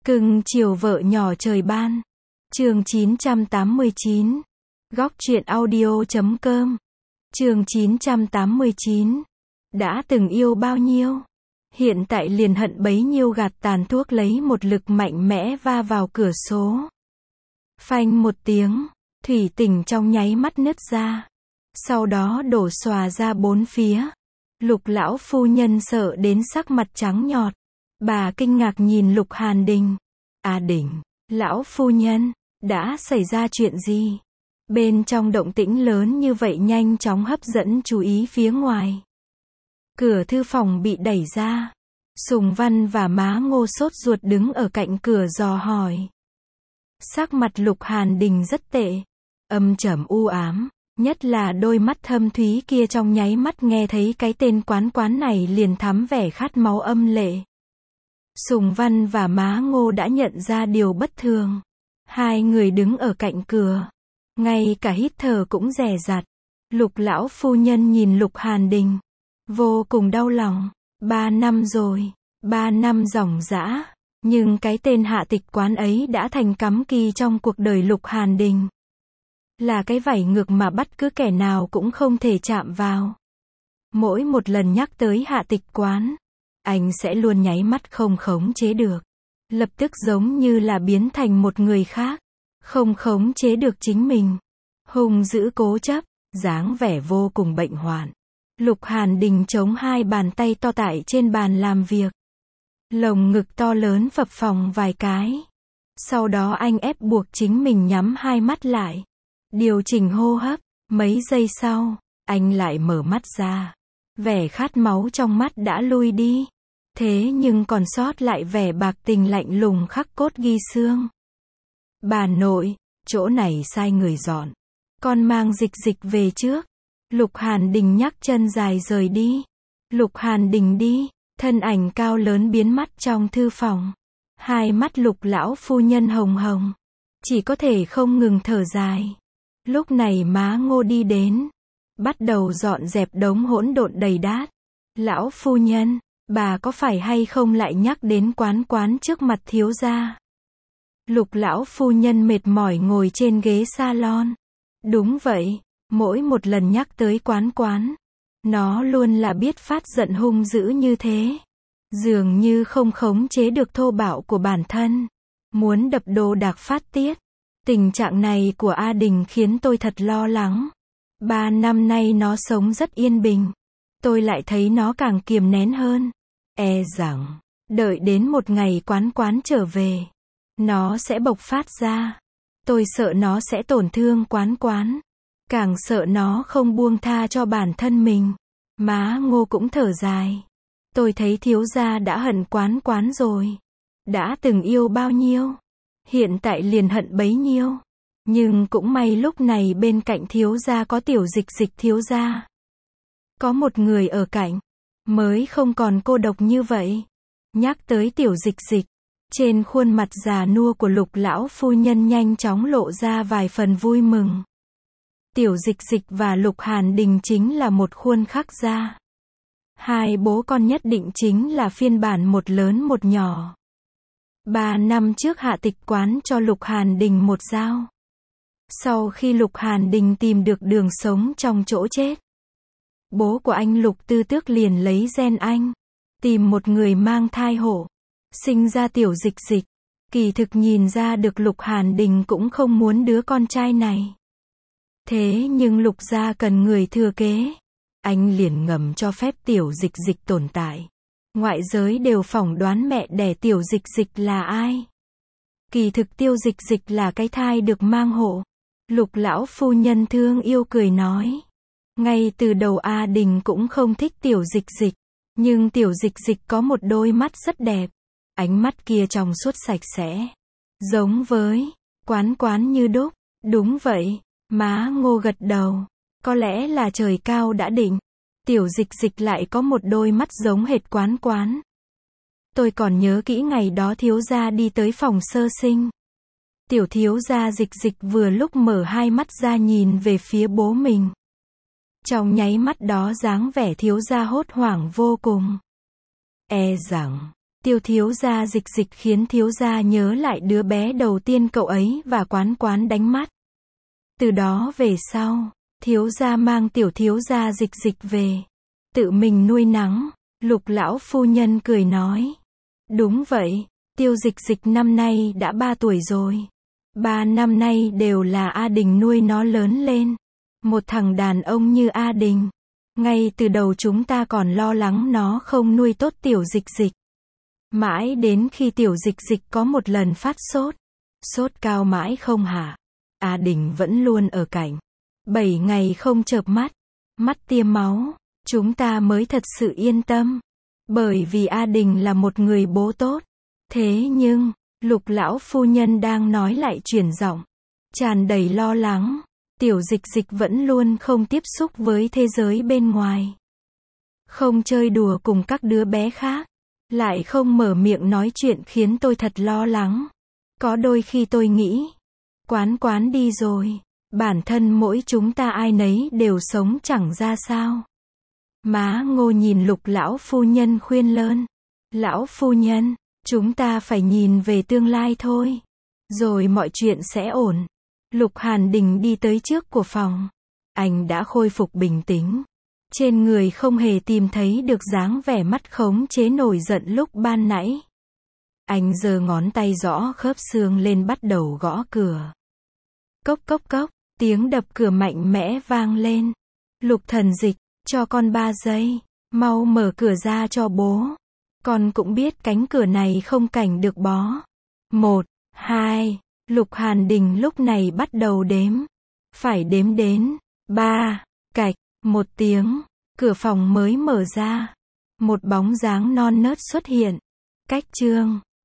Cưng chiều vợ nhỏ trời ban. Chương 989. Góc truyện audio.com. Chương 989. Đã từng yêu bao nhiêu, hiện tại liền hận bấy nhiêu. Gạt tàn thuốc lấy một lực mạnh mẽ va vào cửa số. Phanh một tiếng, thủy tinh trong nháy mắt nứt ra. Sau đó đổ xòa ra bốn phía. Lục lão phu nhân sợ đến sắc mặt trắng nhọt. Bà kinh ngạc nhìn Lục Hàn Đình. À Đình, lão phu nhân, đã xảy ra chuyện gì? Bên trong động tĩnh lớn như vậy nhanh chóng hấp dẫn chú ý phía ngoài. Cửa thư phòng bị đẩy ra. Sùng Văn và Má Ngô sốt ruột đứng ở cạnh cửa dò hỏi. Sắc mặt Lục Hàn Đình rất tệ, âm trầm u ám, nhất là đôi mắt thâm thúy kia trong nháy mắt nghe thấy cái tên quán này liền thắm vẻ khát máu âm lệ. Sùng Văn và Má Ngô đã nhận ra điều bất thường. Hai người đứng ở cạnh cửa, ngay cả hít thở cũng dè dặt. Lục lão phu nhân nhìn Lục Hàn Đình, vô cùng đau lòng. 3 năm rồi, 3 năm ròng rã, nhưng cái tên Hạ Tịch Quán ấy đã thành cấm kỵ trong cuộc đời Lục Hàn Đình. Là cái vảy ngược mà bất cứ kẻ nào cũng không thể chạm vào. Mỗi một lần nhắc tới Hạ Tịch Quán, anh sẽ luôn nháy mắt không khống chế được. Lập tức giống như là biến thành một người khác, không khống chế được chính mình. Hung dữ cố chấp, dáng vẻ vô cùng bệnh hoạn. Lục Hàn Đình chống hai bàn tay to tại trên bàn làm việc. Lồng ngực to lớn phập phồng vài cái. Sau đó anh ép buộc chính mình nhắm hai mắt lại. Điều chỉnh hô hấp. Mấy giây sau, anh lại mở mắt ra. Vẻ khát máu trong mắt đã lui đi. Thế nhưng còn sót lại vẻ bạc tình lạnh lùng khắc cốt ghi xương. Bà nội, chỗ này sai người dọn. Con mang Dịch về trước. Lục Hàn Đình nhắc chân dài rời đi. Lục Hàn Đình đi, thân ảnh cao lớn biến mất trong thư phòng. Hai mắt Lục lão phu nhân hồng hồng, chỉ có thể không ngừng thở dài. Lúc này Má Ngô đi đến, bắt đầu dọn dẹp đống hỗn độn đầy đát. Lão phu nhân, bà có phải hay không lại nhắc đến quán trước mặt thiếu gia? Lục lão phu nhân mệt mỏi ngồi trên ghế salon. Đúng vậy, mỗi một lần nhắc tới quán, nó luôn là biết phát giận hung dữ như thế. Dường như không khống chế được thô bạo của bản thân, muốn đập đồ đạc phát tiết. Tình trạng này của A Đình khiến tôi thật lo lắng. 3 năm nay nó sống rất yên bình, tôi lại thấy nó càng kiềm nén hơn. E rằng, đợi đến một ngày quán trở về, nó sẽ bộc phát ra. Tôi sợ nó sẽ tổn thương quán. Càng sợ nó không buông tha cho bản thân mình. Má Ngô cũng thở dài. Tôi thấy thiếu gia đã hận quán rồi. Đã từng yêu bao nhiêu, hiện tại liền hận bấy nhiêu. Nhưng cũng may lúc này bên cạnh thiếu gia có tiểu Dịch thiếu gia. Có một người ở cạnh, mới không còn cô độc như vậy. Nhắc tới tiểu Dịch, trên khuôn mặt già nua của Lục lão phu nhân nhanh chóng lộ ra vài phần vui mừng. Tiểu Dịch và Lục Hàn Đình chính là một khuôn khắc ra. Hai bố con nhất định chính là phiên bản một lớn một nhỏ. 3 năm trước Hạ Tịch Quán cho Lục Hàn Đình một dao. Sau khi Lục Hàn Đình tìm được đường sống trong chỗ chết, bố của anh Lục Tư Tước liền lấy gen anh, tìm một người mang thai hộ, sinh ra tiểu Dịch. Kỳ thực nhìn ra được Lục Hàn Đình cũng không muốn đứa con trai này. Thế nhưng Lục gia cần người thừa kế, anh liền ngầm cho phép tiểu Dịch tồn tại. Ngoại giới đều phỏng đoán mẹ đẻ tiểu Dịch là ai. Kỳ thực tiêu Dịch là cái thai được mang hộ. Lục lão phu nhân thương yêu cười nói. Ngay từ đầu A Đình cũng không thích tiểu Dịch. Nhưng tiểu Dịch có một đôi mắt rất đẹp. Ánh mắt kia trong suốt sạch sẽ. Giống với quán như đúc. Đúng vậy. Má Ngô gật đầu. Có lẽ là trời cao đã định. Tiểu Dịch lại có một đôi mắt giống hệt quán. Tôi còn nhớ kỹ ngày đó thiếu gia đi tới phòng sơ sinh. Tiểu thiếu gia Dịch vừa lúc mở hai mắt ra nhìn về phía bố mình. Trong nháy mắt đó dáng vẻ thiếu gia hốt hoảng vô cùng. E rằng, Tiêu thiếu gia Dịch Dịch khiến thiếu gia nhớ lại đứa bé đầu tiên cậu ấy và Quán Quán đánh mắt. Từ đó về sau, thiếu gia mang tiểu thiếu gia Dịch Dịch về, tự mình nuôi nắng. Lục lão phu nhân cười nói. Đúng vậy, Tiêu Dịch Dịch năm nay đã 3 tuổi rồi. 3 năm nay đều là A Đình nuôi nó lớn lên. Một thằng đàn ông như A Đình. Ngay từ đầu chúng ta còn lo lắng nó không nuôi tốt tiểu Dịch Dịch. Mãi đến khi tiểu Dịch Dịch có một lần phát sốt. Sốt cao mãi không hạ. A Đình vẫn luôn ở cạnh. 7 ngày không chợp mắt. Mắt tiêm máu. Chúng ta mới thật sự yên tâm. Bởi vì A Đình là một người bố tốt. Thế nhưng, Lục lão phu nhân đang nói lại chuyển giọng. Tràn đầy lo lắng. Tiểu Dịch Dịch vẫn luôn không tiếp xúc với thế giới bên ngoài. Không chơi đùa cùng các đứa bé khác. Lại không mở miệng nói chuyện khiến tôi thật lo lắng. Có đôi khi tôi nghĩ. Quán Quán đi rồi. Bản thân mỗi chúng ta ai nấy đều sống chẳng ra sao. Má Ngô nhìn Lục lão phu nhân khuyên lơn. Lão phu nhân, chúng ta phải nhìn về tương lai thôi. Rồi mọi chuyện sẽ ổn. Lục Hàn Đình đi tới trước của phòng. Anh đã khôi phục bình tĩnh. Trên người không hề tìm thấy được dáng vẻ mắt khống chế nổi giận lúc ban nãy. Anh giơ ngón tay gõ khớp xương lên bắt đầu gõ cửa. Cốc cốc cốc, tiếng đập cửa mạnh mẽ vang lên. Lục Thần Dịch, cho con 3 giây, mau mở cửa ra cho bố. Con cũng biết cánh cửa này không cảnh được bó. 1, 2, Lục Hàn Đình lúc này bắt đầu đếm. Phải đếm đến 3, cạch, một tiếng, cửa phòng mới mở ra. Một bóng dáng non nớt xuất hiện. Cách Trương,